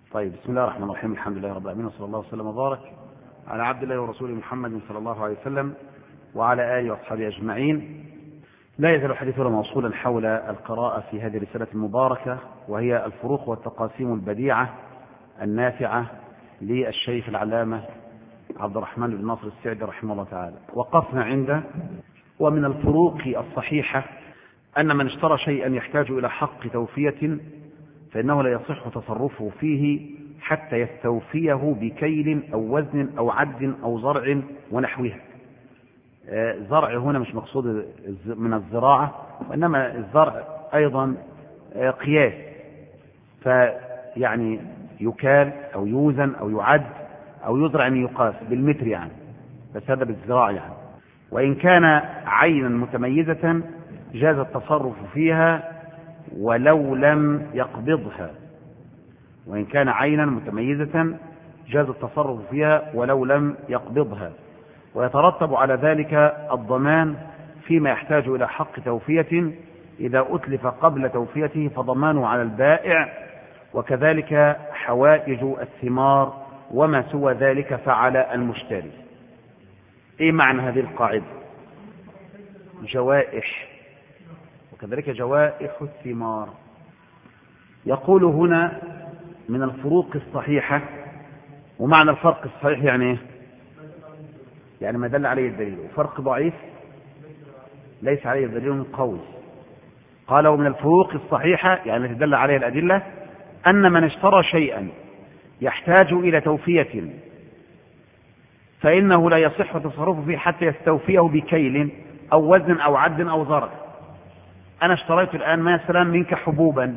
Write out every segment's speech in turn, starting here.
طيب، بسم الله الرحمن الرحيم. الحمد لله رب العالمين، وصلى الله وسلم وبارك على عبد الله ورسوله محمد صلى الله عليه وسلم وعلى آله وأصحابه أجمعين. لا يزال حديثنا موصولا حول القراءة في هذه الرسالة المباركة، وهي الفروق والتقاسيم البديعة النافعة للشيخ العلامة عبد الرحمن بن ناصر السعدي رحمه الله تعالى. وقفنا عند ومن الفروق الصحيحة أن من اشترى شيئا يحتاج إلى حق توفية فإنه لا يصح تصرفه فيه حتى يستوفيه بكيل أو وزن أو عد أو زرع ونحوها. زرع هنا مش مقصود من الزراعة، وإنما الزرع أيضا قياس، فيعني يكال أو يوزن أو يعد أو يزرع أن يقاس بالمتر يعني، بس هذا بالزراع يعني. وإن كان عينا متميزة جاز التصرف فيها ولو لم يقبضها. وإن كان عينا متميزة جاز التصرف فيها ولو لم يقبضها، ويترتب على ذلك الضمان فيما يحتاج إلى حق توفية إذا أتلف قبل توفيته فضمانه على البائع، وكذلك حوائج الثمار وما سوى ذلك فعلى المشتري. إيه معنى هذه القاعدة؟ جوائح، وكذلك جوائح الثمار. يقول هنا من الفروق الصحيحة. ومعنى الفرق الصحيح يعني ايه؟ يعني ما دل عليه الدليل. وفرق ضعيف ليس عليه دليل قوي. قال ومن الفروق الصحيحة يعني تدل عليه الأدلة أن من اشترى شيئا يحتاج إلى توفية فإنه لا يصح تصرفه فيه حتى يستوفيه بكيل أو وزن أو عد أو زرع. أنا اشتريت الآن مثلا منك حبوبا،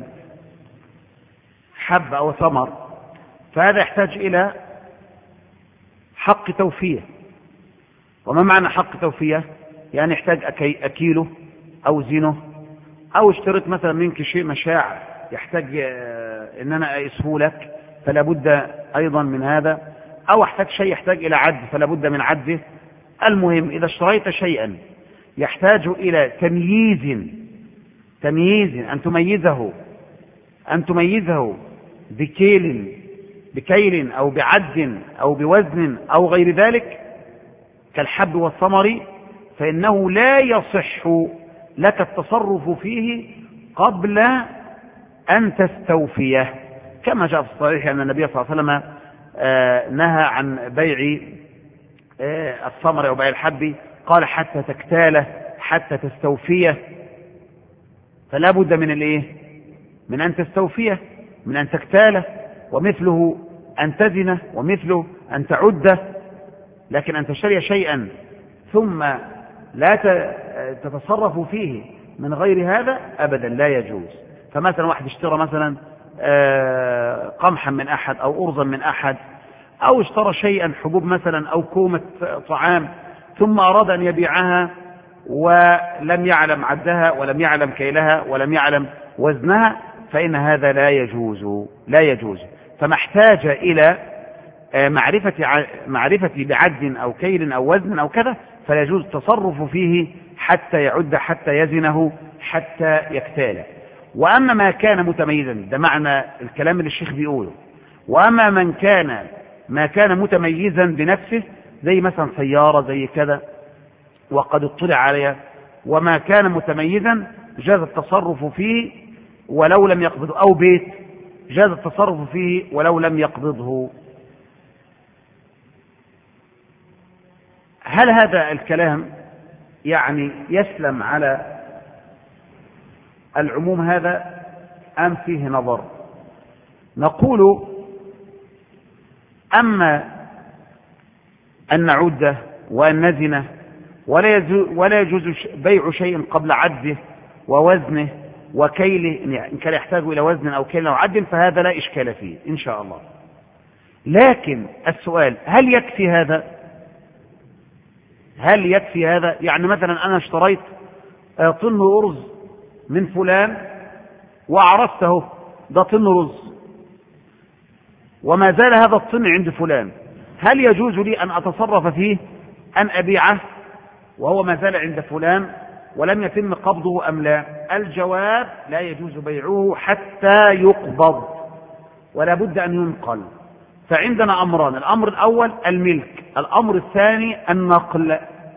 حب أو ثمر، فهذا يحتاج إلى حق توفية. وما معنى حق توفية؟ يعني يحتاج أكيله أو زينه، أو اشتريت مثلا منك شيء مشاع يحتاج إن أنا أقيسه لك فلا بد أيضا من هذا، أو احتاج شيء يحتاج إلى عد فلا بد من عده. المهم إذا اشتريت شيئا يحتاج إلى تمييز أن تميزه بكيل أو بعد أو بوزن أو غير ذلك كالحب والثمر، فإنه لا يصح لك التصرف فيه قبل أن تستوفيه، كما جاء في الصحيح أن النبي صلى الله عليه وسلم نهى عن بيع الثمر أو بيع الحب، قال حتى تكتاله حتى تستوفيه. فلا بد من الايه؟ من أن تستوفيه، من أن تكتاله، ومثله أن تزنه، ومثله أن تعده. لكن أن تشتري شيئا ثم لا تتصرف فيه من غير هذا أبدا لا يجوز. فمثلا واحد اشترى مثلا قمحا من أحد أو أرزا من أحد، أو اشترى شيئا حبوب مثلا أو كومة طعام، ثم أراد أن يبيعها ولم يعلم عدها ولم يعلم كيلها ولم يعلم وزنها، فإن هذا لا يجوز. فما احتاج إلى معرفة بعد أو كيل أو وزن أو كذا فلا يجوز التصرف فيه حتى يعد، حتى يزنه، حتى يكتاله. وأما ما كان متميزا، ده معنى الكلام اللي الشيخ بيقوله، وأما ما كان متميزا بنفسه زي مثلا سيارة زي كذا وقد اطلع عليها، وما كان متميزا جاز التصرف فيه ولو لم يقبضه، أو بيت جاز التصرف فيه ولو لم يقبضه. هل هذا الكلام يعني يسلم على العموم هذا أم فيه نظر؟ نقول أما أن نعده وأن نزنه ولا يجوز بيع شيء قبل عده ووزنه وكيله، إن كان يحتاج إلى وزن أو كيل أو عد فهذا لا إشكال فيه إن شاء الله. لكن السؤال هل يكفي هذا؟ يعني مثلا أنا اشتريت طن أرز من فلان وعرفته ده طن رز، وما زال هذا الطن عند فلان، هل يجوز لي أن أتصرف فيه أن أبيعه وهو ما زال عند فلان ولم يتم قبضه أم لا؟ الجواب لا يجوز بيعه حتى يقبض، ولا بد أن ينقل. فعندنا أمران: الأمر الأول الملك، الأمر الثاني النقل.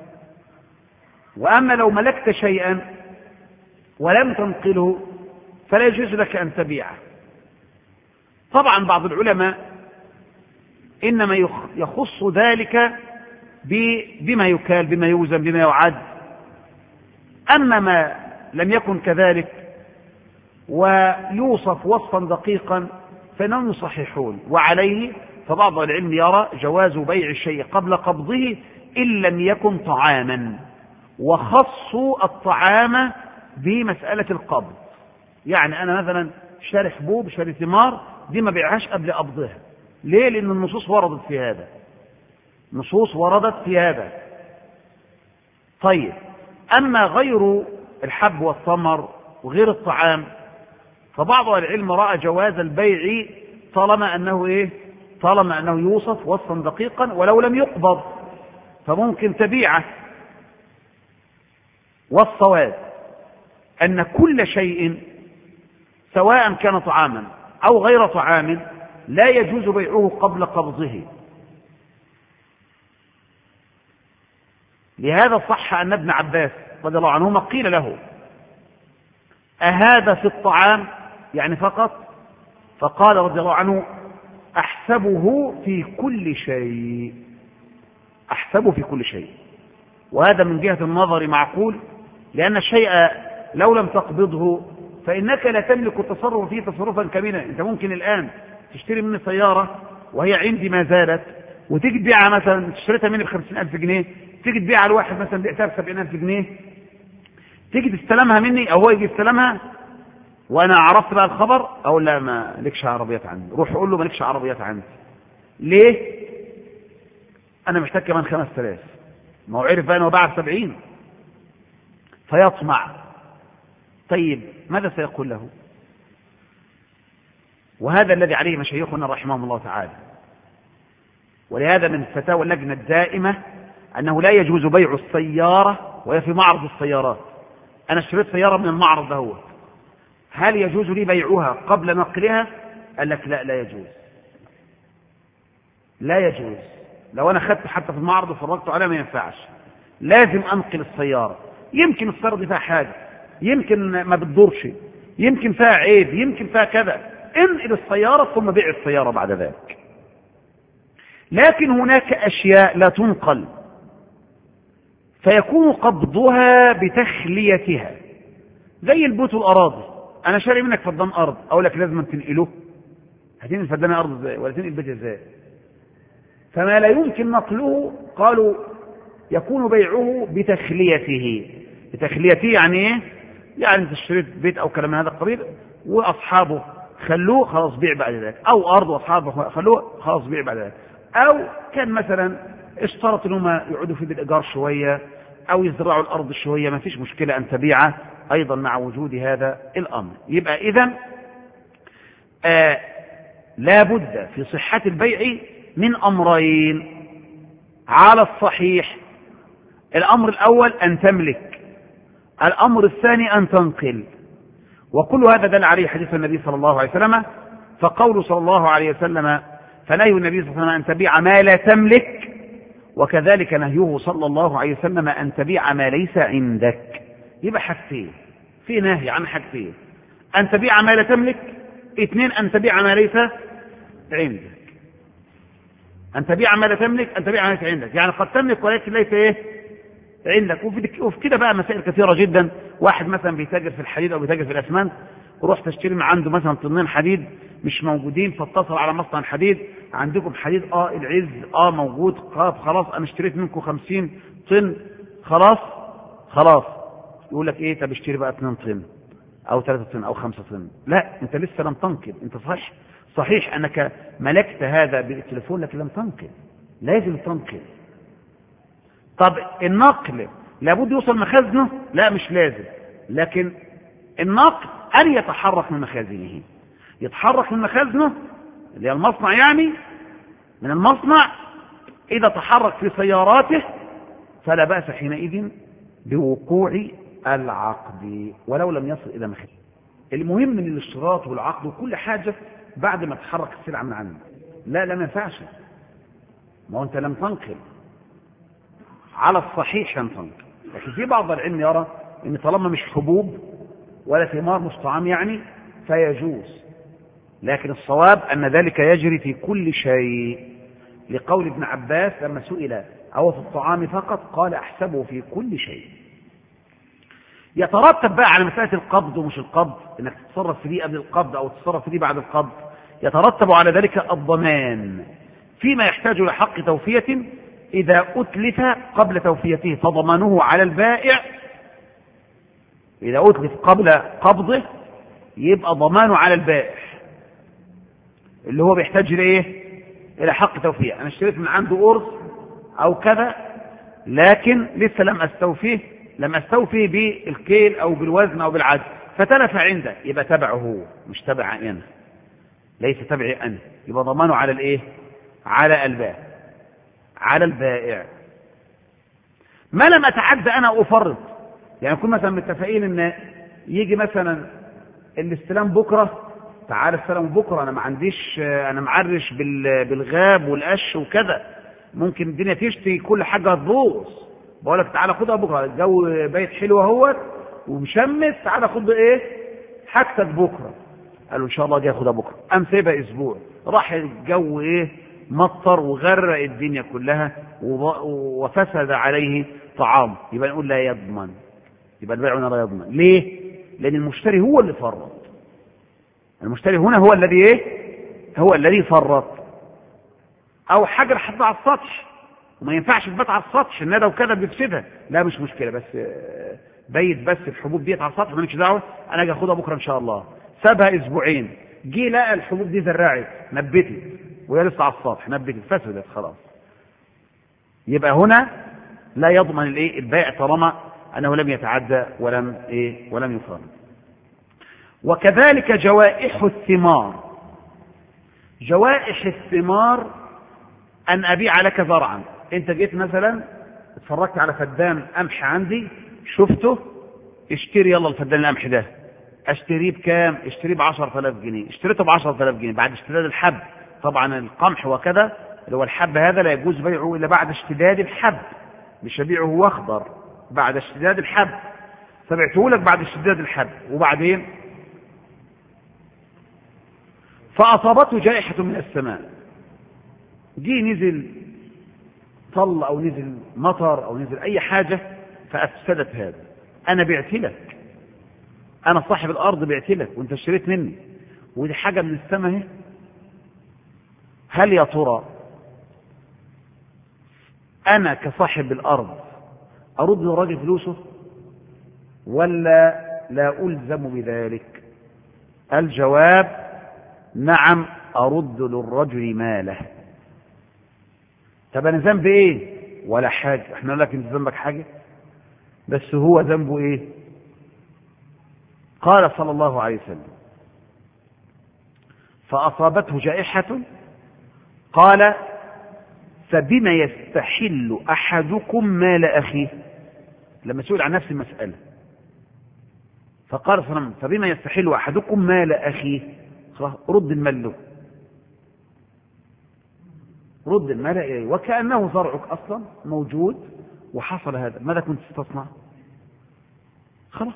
وأما لو ملكت شيئا ولم تنقله فلا يجوز لك أن تبيعه. طبعا بعض العلماء إنما يخص ذلك بما يكال، بما يوزن، بما يعد. أما ما لم يكن كذلك ويوصف وصفا دقيقا فإنهم يصححون. وعليه فبعض العلم يرى جواز بيع الشيء قبل قبضه إن لم يكن طعاما، وخصوا الطعام بمسألة القبض. يعني أنا مثلا شاري حبوب، شاري ثمار، دي ما بيعهاش قبل قبضها. ليه؟ لأن النصوص وردت في هذا، نصوص وردت في هذا. طيب، أما غير الحب والثمر وغير الطعام فبعض العلم رأى جواز البيع طالما أنه يوصف وصفا دقيقا ولو لم يقبض، فممكن تبيعه. والصواب أن كل شيء سواء كان طعاما أو غير طعام لا يجوز بيعه قبل قبضه. لهذا صح أن ابن عباس رضي الله عنهما قيل له: أهذا في الطعام يعني فقط؟ فقال رضي الله عنه: أحسبه في كل شيء، أحسبه في كل شيء. وهذا من جهة النظر معقول، لأن الشيء لو لم تقبضه فإنك لا تملك التصرف فيه تصرفا كاملا. أنت ممكن الآن تشتري مني سيارة وهي عندي ما زالت، وتيجي تبيعها مثلا، اشتريتها مني ب50,000 جنيه، تيجي تبيعها لواحد مثلا بعتها ب70,000 جنيه، تيجي تستلمها مني أو هو يجي يستلمها وأنا عرفت بقى الخبر، أقول لا ما لكش عربيات عندي. روح أقول له ما لكش عربيات عندي. ليه؟ أنا محتاج كمان 5,000. ما هو عرف بقى أنه باع ب70 فيطمع. طيب ماذا سيقول له؟ وهذا الذي عليه مشايخنا رحمهم الله تعالى. ولهذا من فتاوى اللجنة الدائمة أنه لا يجوز بيع السيارة وهي في معرض السيارات. أنا اشتريت سيارة من المعرض ده، هل يجوز لي بيعها قبل نقلها؟ قال لك لا، لا يجوز، لا يجوز. لو أنا خدت حتى في المعرض وفرجت عليها ما ينفعش، لازم أنقل السيارة. يمكن السيارة دي فيها حاجة، يمكن ما بتدورش، يمكن فيها عيب، يمكن فيها كذا. انقل السيارة ثم بيع السيارة بعد ذلك. لكن هناك أشياء لا تنقل فيكون قبضها بتخليتها، زي البيوت والأراضي. أنا شاري منك فدان أرض، أقول لك لازم تنقله. هتنقل فدان أرض ازاي؟ ولا تنقل بيت ازاي؟ فما لا يمكن نقله قالوا يكون بيعه بتخليته. بتخليته يعني ايه؟ يعني انت اشتريت بيت او كلام من هذا القبيل واصحابه خلوه، خلاص بيع بعد ذلك. او ارض واصحابه خلوه، خلاص بيع بعد ذلك. او كان مثلا اشترط انهم يقعدوا في بالايجار شويه او يزرعوا الارض شويه، ما فيش مشكله ان تبيعه ايضا مع وجود هذا الامر. يبقى اذا لا بد في صحه البيع من امرين على الصحيح. الامر الاول ان تملك، الامر الثاني ان تنقل. وكل هذا دل عليه حديث النبي صلى الله عليه وسلم. فقول صلى الله عليه وسلم فنهي النبي صلى الله عليه وسلم ان تبيع ما لا تملك، وكذلك نهيه صلى الله عليه وسلم ان تبيع ما ليس عندك. يبقى حاجتين، في نهي عن حاجتين: ان تبيع ما لا تملك، اثنين ان تبيع ما ليس عندك. ان تبيع ما لا تملك، ان تبيع ما ليس عندك، يعني قد تملك ولكن ليس ايه عندك. وفي كده بقى مسائل كثيرة جدا. واحد مثلا بيتاجر في الحديد او بيتاجر في الاسمنت، وروح تشتري من عنده مثلا طنين حديد مش موجودين، فاتصل على مصنع حديد: عندكم حديد؟ العز موجود. خلاص انا اشتريت منكم 50 طن. خلاص يقول لك ايه؟ طب اشتري بقى 2 طن او 3 طن او 5 طن. لا، انت لسه لم تنقل. انت صحيح انك ملكت هذا بالتليفون لكن لم تنقل، لازم تنقل. طب النقل لابد يوصل مخازنه؟ لا مش لازم، لكن النقل أن يتحرك من مخازنه، يتحرك من مخازنه اللي هي المصنع، يعني من المصنع. إذا تحرك في سياراته فلا بأس حينئذ بوقوع العقد ولو لم يصل إلى مخازنه. المهم من الاشتراط والعقد وكل حاجة بعد ما تحرك السلعة من عندك. لا ما ينفعش، ما هو أنت لم تنقل على الصحيح، لم تنقل. لكن في بعض العلم يرى أن طالما مش حبوب ولا ثمار مش طعام يعني فيجوز، لكن الصواب أن ذلك يجري في كل شيء، لقول ابن عباس لما سئل أو في الطعام فقط قال أحسبه في كل شيء. يترتب بقى على مسألة القبض ومش القبض، انك تتصرف في دي قبل القبض او تتصرف في دي بعد القبض، يترتب على ذلك الضمان فيما يحتاج لحق توفية إذا أتلف قبل توفيته، فضمانه على البائع. إذا أتلف قبل قبضه يبقى ضمانه على البائع اللي هو بيحتاج لإيه؟ إلى حق توفية. أنا اشتريت من عنده قرص أو كذا لكن لسه لم أستوفي بالكيل أو بالوزن أو بالعدد، فتلف عنده، يبقى تبعه هو مش تبع أنا، ليس تبعي أنا، يبقى ضمانه على الإيه؟ على البائع. ما لم أتعدى أنا أفرط، يعني نكون مثلا متفقين إن يجي مثلا الاستلام بكرة، تعال السلام بكرة، أنا ما عنديش، أنا معرش بالغاب والقش وكذا، ممكن الدنيا تشتي كل حاجة هتبوظ، بقول لك تعالى خدها بكرة، الجو بيت حلو اهوت ومشمس، تعالى خد ايه حاجتك بكرة. قالوا ان شاء الله دي هاخدها بكرة، قام سيبها اسبوع، راح الجو ايه مطر وغرق الدنيا كلها وفسد عليه طعام، يبقى نقول لا يضمن، يبقى البائع هنا لا يضمن. ليه؟ لان المشتري هو اللي فرط، المشتري هنا هو الذي ايه؟ هو الذي فرط. او حجر حطها على السطح وما ينفعش تبات على السطح، الندى وكذا بيفسدها، لا مش مشكله، بس بيت بس الحبوب ديت على السطح، مالكش دعوه، انا اجي اخدها بكره ان شاء الله. سابها اسبوعين، جه لقى الحبوب دي زرعت نبتت وهي لسه على السطح، نبتت فسدت خلاص، يبقى هنا لا يضمن الايه؟ البائع طالما انه لم يتعدى ولم يفرط. وكذلك جوائح الثمار، جوائح الثمار أن أبيع لك زرعا، أنت جيت مثلا اتفرجت على فدان قمح عندي شفته، اشتري يلا الفدان القمح ده، اشتريه بكام؟ اشتريه ب10,000 جنيه، اشتريته ب10,000 جنيه بعد اشتداد الحب، طبعا القمح وكذا اللي هو الحب هذا لا يجوز بيعه إلا بعد اشتداد الحب، مش هبيعه هو أخضر، بعد اشتداد الحب، فبعته لك بعد اشتداد الحب، وبعدين فأصابته جائحة من السماء، جي نزل طل أو نزل مطر أو نزل أي حاجة فأفسدت هذا، أنا بعت لك، أنا صاحب الأرض بعت لك وأنت اشتريت مني، ودي حاجة من السماء اهي، هل يا ترى أنا كصاحب الأرض أرد للراجل فلوسه ولا لا ألزم بذلك؟ الجواب نعم، أرد للرجل ماله. طب أنا ذنبي إيه؟ ولا حاجة، إحنا نقول لك أنت ذنبك حاجة، بس هو ذنبه إيه؟ قال صلى الله عليه وسلم فأصابته جائحة قال فبما يستحل أحدكم مال أخيه، لما سئل عن نفس المسألة فقال صلى الله عليه وسلم فبما يستحل أحدكم مال أخيه، رد المال له، رد المال إليه، وكأنه زرعك أصلا موجود وحصل هذا، ماذا كنت تصنع؟ خلاص.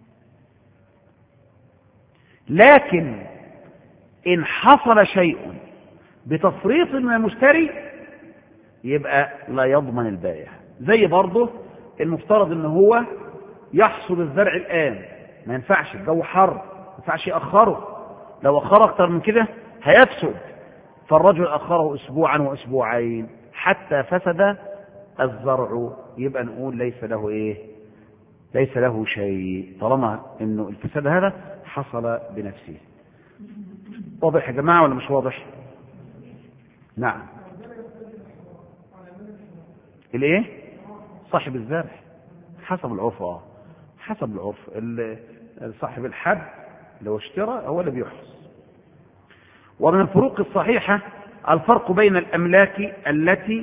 لكن إن حصل شيء بتفريط من المشتري يبقى لا يضمن البائع. زي برضه المفترض ان هو يحصل الزرع الآن، ما ينفعش، الجو حر، ما ينفعش يأخره، لو أخر أكتر من كده هيفسد، فالرجل أخره أسبوعا وأسبوعين حتى فسد الزرع، يبقى نقول ليس له إيه؟ ليس له شيء، طالما إنه الفساد هذا حصل بنفسه. واضح يا جماعة ولا مش واضح؟ نعم. الايه؟ صاحب الزرع حسب العرف، حسب العرف، صاحب الحب لو اشترى هو اللي بيحرص. ومن الفروق الصحيحة الفرق بين الأملاك التي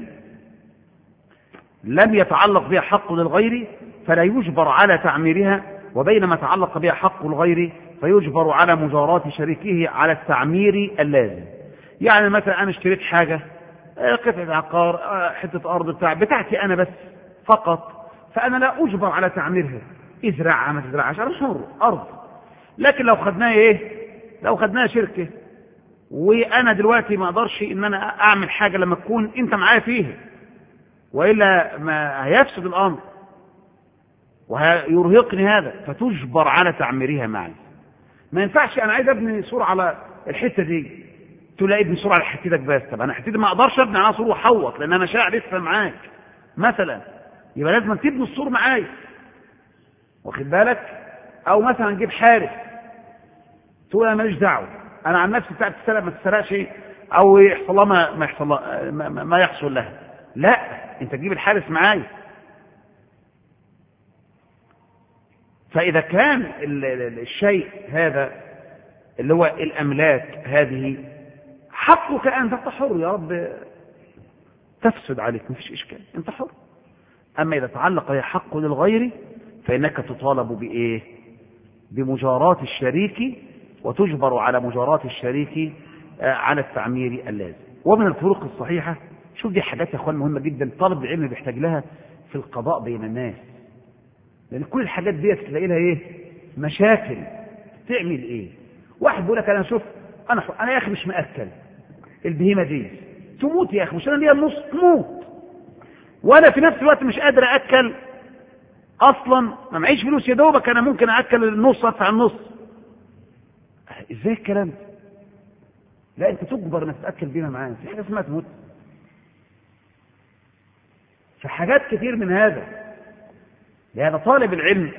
لم يتعلق بها حق للغير فلا يجبر على تعميرها، وبين ما تعلق بها حق الغير فيجبر على مجاراة شريكه على التعمير اللازم. يعني مثلا أنا اشتريت حاجة، قطعة عقار، حتة أرض بتاعتي أنا بس فقط، فأنا لا أجبر على تعميرها، ازرعها ما تزرعهاش، أنا حر أرض. لكن لو خدناها إيه؟ لو خدناها شركة، وأنا دلوقتي ما أقدرش إن أنا أعمل حاجة لما تكون أنت معايا فيها، وإلا ما هيفسد الأمر ويرهقني هذا، فتجبر على تعميرها معي. ما ينفعش أنا عايز أبني سور على الحتة دي، تلاقي ابني سور على حتتك بس، طب أنا حتتي ما أقدرش أبني على سور وأحوط لأن أنا شاعر لسه معاك مثلا، يبقى لازم تبني السور معايا، واخد بالك؟ أو مثلا نجيب حارس، تقول أنا ماليش دعوة، أنا عن نفسي بتاعت السلام ما تسرقش أو يحصل لها ما يحصل لها، لا، أنت تجيب الحارس معايا. فإذا كان الشيء هذا اللي هو الأملاك هذه حقك أنت حر، يا رب تفسد عليك مفيش إشكال، أنت حر. أما إذا تعلق هي حق للغير فإنك تطالب بإيه؟ بمجاراة الشريك، وتجبر على مجاراة الشريك على التعمير اللازم. ومن الفروق الصحيحة، شوف دي حاجات يا أخوان مهمة جدا، طالب العلم بيحتاج لها في القضاء بين الناس، لأن كل الحاجات دي تلاقي لها إيه؟ مشاكل. تعمل إيه؟ واحد بيقول لك أنا شوف أنا يا أخي مش مأكل البهيمة دي، تموت يا أخي، مش أنا ليا النص تموت، وأنا في نفس الوقت مش قادر أأكل أصلا، ما معيش فلوس يا دوبك أنا ممكن أأكل النص أدفع النص. إزاي الكلام ده؟ لا، أنت تجبر إنك تأكل بينا معانا، في حاجة اسمها تموت. في حاجات كتير من هذا، لهذا طالب العلم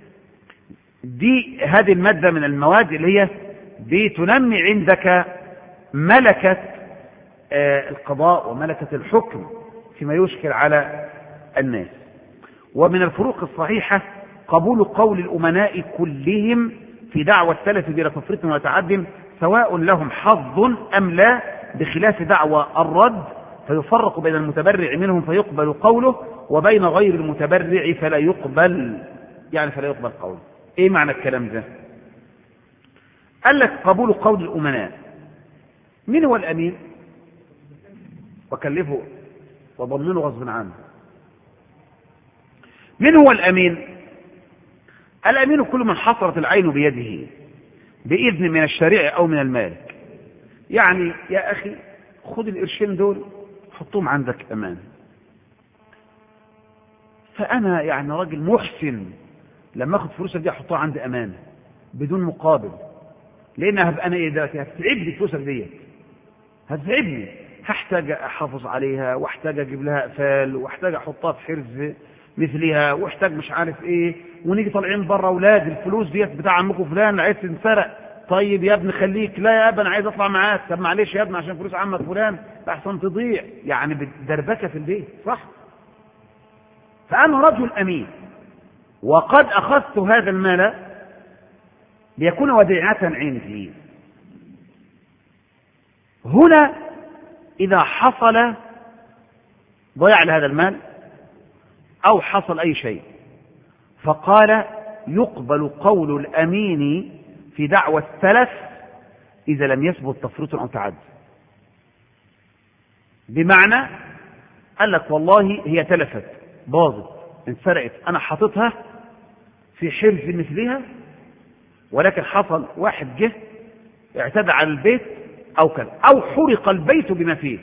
دي هذه المادة من المواد اللي هي بتنمي عندك ملكة القضاء وملكة الحكم فيما يشكل على الناس. ومن الفروق الصحيحة قبول قول الأمناء كلهم في دعوى التلف بلا تفريط وتعد، سواء لهم حظ أم لا، بخلاف دعوى الرد، فيفرق بين المتبرع منهم فيقبل قوله، وبين غير المتبرع فلا يقبل، يعني فلا يقبل قوله. ايه معنى الكلام ده؟ قال لك قبول قول الأمناء. من هو الأمين؟ وكلفه وضمنه غصب عنه. من هو الأمين؟ الأمين كل من حصرت العين بيده بإذن من الشريع أو من المالك. يعني يا أخي خذ القرشين دول حطهم عندك أمان، فأنا يعني راجل محسن لما أخذ فلوسك دي أحطها عندي أمانة بدون مقابل، لأن هبقى أنا إيه دلوقتي؟ هتتعبني فلوسك ديت، هتتعبني، هحتاج أحافظ عليها، واحتاج أجيب لها أقفال، واحتاج أحطها في حرز مثلها، واحتاج مش عارف إيه، ونيجي طالعين بره أولاد الفلوس ديت بتاع عمكم فلان عايز تنسرق، طيب يا ابني خليك، لا يا ابني أنا عايز أطلع معاك، طب معلش يا ابني عشان فلوس عمك فلان أحسن تضيع، يعني بدربكة في البيت، صح؟ فأنا رجل أمين، وقد أخذت هذا المال ليكون وديعة عندي. هنا إذا حصل ضياع لهذا المال أو حصل أي شيء، فقال يقبل قول الأمين في دعوى التلف إذا لم يثبت تفريط أو تعدي. بمعنى قال لك والله هي تلفت، باظت، انسرقت، أنا حاططها في حرز مثلها، ولكن حصل واحد جه اعتدى على البيت أو كذا، أو حرق البيت بما فيه،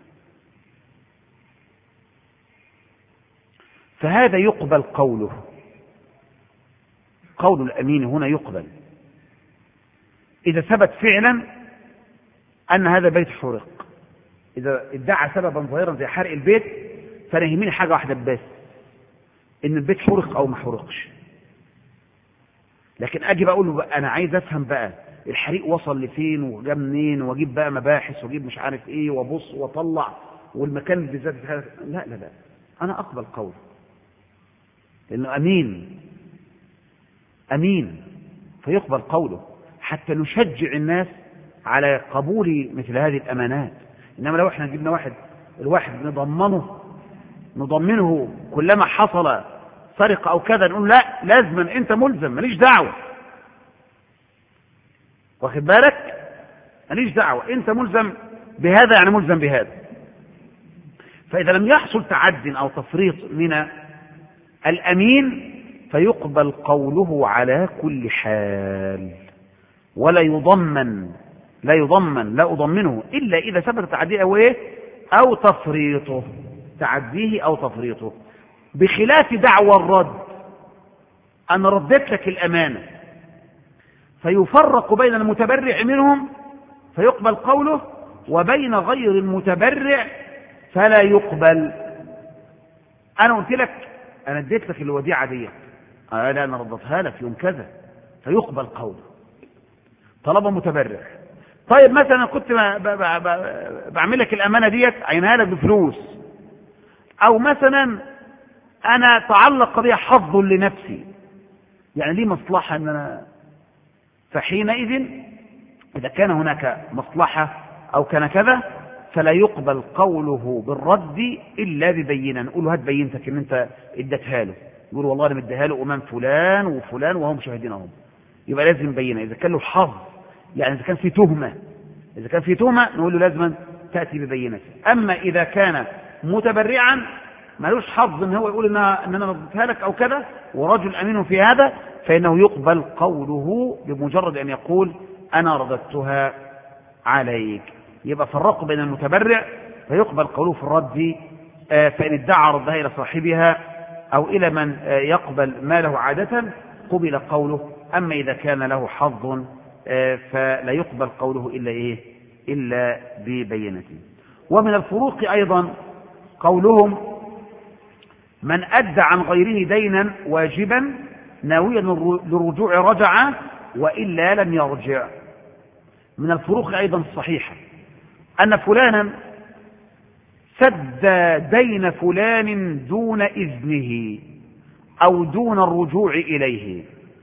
فهذا يقبل قوله، قول الأمين هنا يقبل إذا ثبت فعلا أن هذا بيت حرق. إذا ادعى سببا ظاهرا زي حرق البيت، فأنا يهمني حاجة واحدة بس، إن البيت حرق أو ما حرقش. لكن أجي بقول له بقى أنا عايز أفهم بقى الحريق وصل لفين وجا منين، وأجيب بقى مباحث وأجيب مش عارف إيه وأبص وأطلع، والمكان بالذات لا لا لا، أنا أقبل قول، لأنه أمين، أمين فيقبل قوله حتى نشجع الناس على قبول مثل هذه الأمانات. إنما لو احنا جبنا الواحد نضمنه كلما حصل سرقة أو كذا، نقول لا لازما أنت ملزم، ماليش دعوة، واخد بالك؟ ماليش دعوة، انت ملزم بهذا يعني ملزم بهذا. فإذا لم يحصل تعد أو تفريط من الأمين فيقبل قوله على كل حال، ولا يضمن لا أضمنه إلا إذا ثبت تعديه أو تفريطه، تعديه أو تفريطه، بخلاف دعوى الرد. أنا ردت لك الأمانة فيفرق بين المتبرع منهم فيقبل قوله، وبين غير المتبرع فلا يقبل. أنا قلت لك أنا اديت لك الوديعة دي، لا أنا ردتها لك يوم كذا، فيقبل قوله طلب متبرع. طيب مثلا كنت بعمل لك الأمانة ديت عينها لك بفلوس، أو مثلا أنا تعلق بها حظ لنفسي، يعني لي مصلحة أن أنا، فحينئذ إذا كان هناك مصلحة أو كان كذا فلا يقبل قوله بالرد إلا ببينة. نقول له هات بينتك إن أنت اديتها له، يقول والله أنا مديها له أمام فلان وفلان وهم شاهدينهم، يبقى لازم بينة. إذا كان له حظ، يعني إذا كان في تهمة نقول له لازم تأتي ببينة. أما إذا كان متبرعا ملوش حظ إن هو يقول إن أنا ردتها لك أو كذا ورجل أمين في هذا، فإنه يقبل قوله بمجرد أن يقول أنا رددتها عليك. يبقى فرقوا بين المتبرع فيقبل قوله في الرد، فإن ادعى ردها إلى صاحبها أو إلى من يقبل ماله عادة قبل قوله. أما إذا كان له حظ فلا يقبل قوله إلا ببينته. ومن الفروق أيضا قولهم من أدى عن غيره دينا واجبا ناويا للرجوع رجع وإلا لم يرجع. من الفروق أيضا الصحيحة أن فلانا سد دين فلان دون إذنه أو دون الرجوع إليه.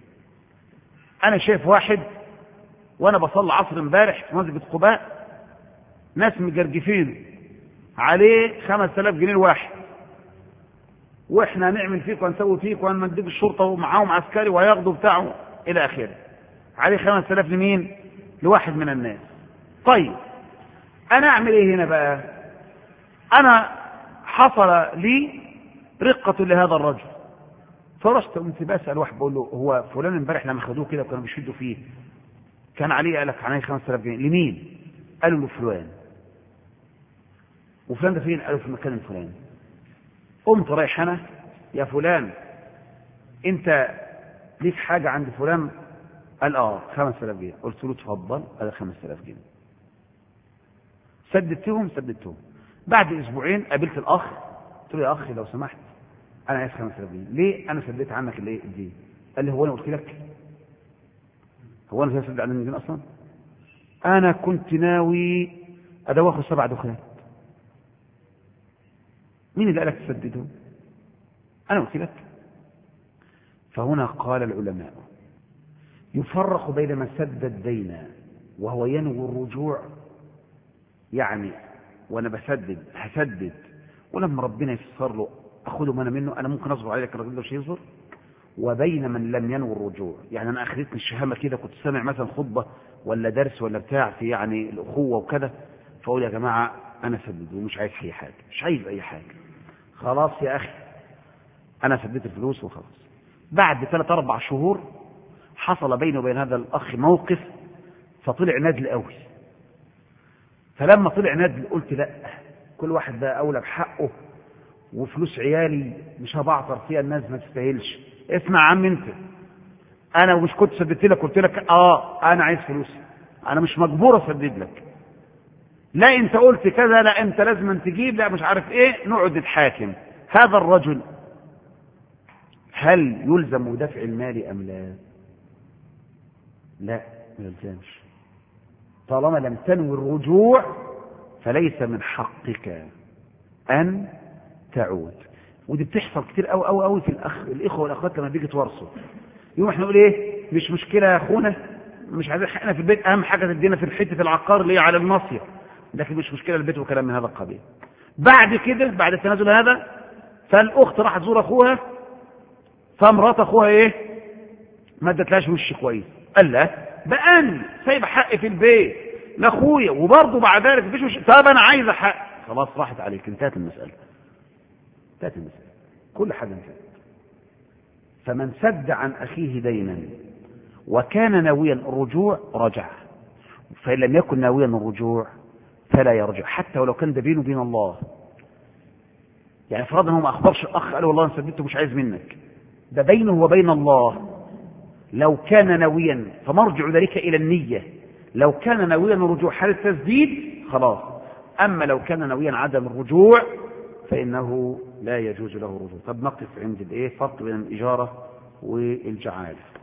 أنا شايف واحد وأنا بصلي عصر امبارح في مسجد قباء ناس مجرجفين عليه 5000 جنيه الواحد، وإحنا هنعمل فيك وهنسوي فيك وهنمديك الشرطة ومعاهم عسكري وهياخدوا بتاعه إلى آخره، عليه 5000 لمين؟ لواحد من الناس. طيب أنا أعمل إيه هنا بقى؟ أنا حصل لي رقة لهذا الرجل، فرحت قمت بسأل واحد بقول له هو فلان امبارح لما خدوه كده وكانوا بيشدوا فيه كان عليه، قال لك عليه 5000 جنيه، لمين؟ قالوا له فلان. وفلان ده فين؟ قالوا في المكان الفلاني. قمت رايح أنا، يا فلان أنت ليك حاجة عند فلان؟ قال 5000 جنيه. قلت له اتفضل. قال 5000 جنيه. سددتهم. بعد أسبوعين قابلت الأخ، قلت له يا أخي لو سمحت أنا عايز 5000 جنيه. ليه؟ أنا سددت عنك دي. قال لي هو أنا قلت لك؟ هو أنا سدد عنك دي أصلا؟ أنا كنت ناوي أدوخ 7 دخلات. مين اللي قالك تسدده؟ أنا قلت لك. فهنا قال العلماء يفرق بين من سدد الدين وهو ينوي الرجوع، يعني وانا هسدد ولما ربنا يفسر له اخذه ما انا منه، انا ممكن اصبر عليك الراجل ده مش هيصبر. وبين من لم ينوي الرجوع، يعني انا اخذتني الشهامه كده، كنت سامع مثلا خطبه ولا درس ولا بتاع في يعني الاخوه وكذا، فاقول يا جماعه انا سدد ومش عايز اي حاجه، مش عايز اي حاجه، خلاص يا اخي انا سددت الفلوس وخلاص. بعد 3-4 شهور حصل بيني وبين هذا الاخ موقف فطلع ندل قوي. فلما طلع ندل قلت لا، كل واحد ده اولى بحقه، وفلوس عيالي مش هبعطر فيها، الناس ما تستاهلش. اسمع يا عم انت، انا مش كنت سددت لك؟ قلت لك انا عايز فلوسي، انا مش مجبور اسدد لك. لا انت قلت كذا، لا انت لازم تجيب، لا مش عارف ايه، نقعد نتحاكم. هذا الرجل هل يلزم دفع المال ام لا؟ لا ما يلزمش. طالما لم تنوي الرجوع فليس من حقك ان تعود. ودي بتحصل كتير قوي قوي قوي في الاخوه والاخوات لما بيجي تورثوا، يوم احنا نقول ايه مش مشكله يا اخونا، مش عايزين حقنا في البيت، اهم حاجه تدينا في حته العقار اللي هي على الناصيه، لكن مش مشكله البيت وكلام من هذا القبيل. بعد كده بعد التنازل هذا فالاخت راحت تزور اخوها، فمرات اخوها ايه ما ادتلاش وش كويس، قال لا بقى أنا سايب حقي في البيت لاخويا وبرضه بعد ذلك مفيش طب انا عايز حق، خلاص راحت عليك، انتهت المسألة، انتهت المسألة، كل حاجة انتهت. فمن سد عن أخيه دينا وكان ناويا الرجوع رجع، فإن لم يكن ناويا الرجوع فلا يرجع، حتى ولو كان ده بينه وبين الله. يعني فرضا هو ما أخبرش الأخ قال والله أنا سددته مش عايز منك، ده بينه وبين الله. لو كان ناويا فمرجع ذلك إلى النية، لو كان ناويا الرجوع حال التسديد خلاص، أما لو كان ناويا عدم الرجوع فإنه لا يجوز له الرجوع. طب نقف عند الإيه فرق بين الإجارة والجعالة.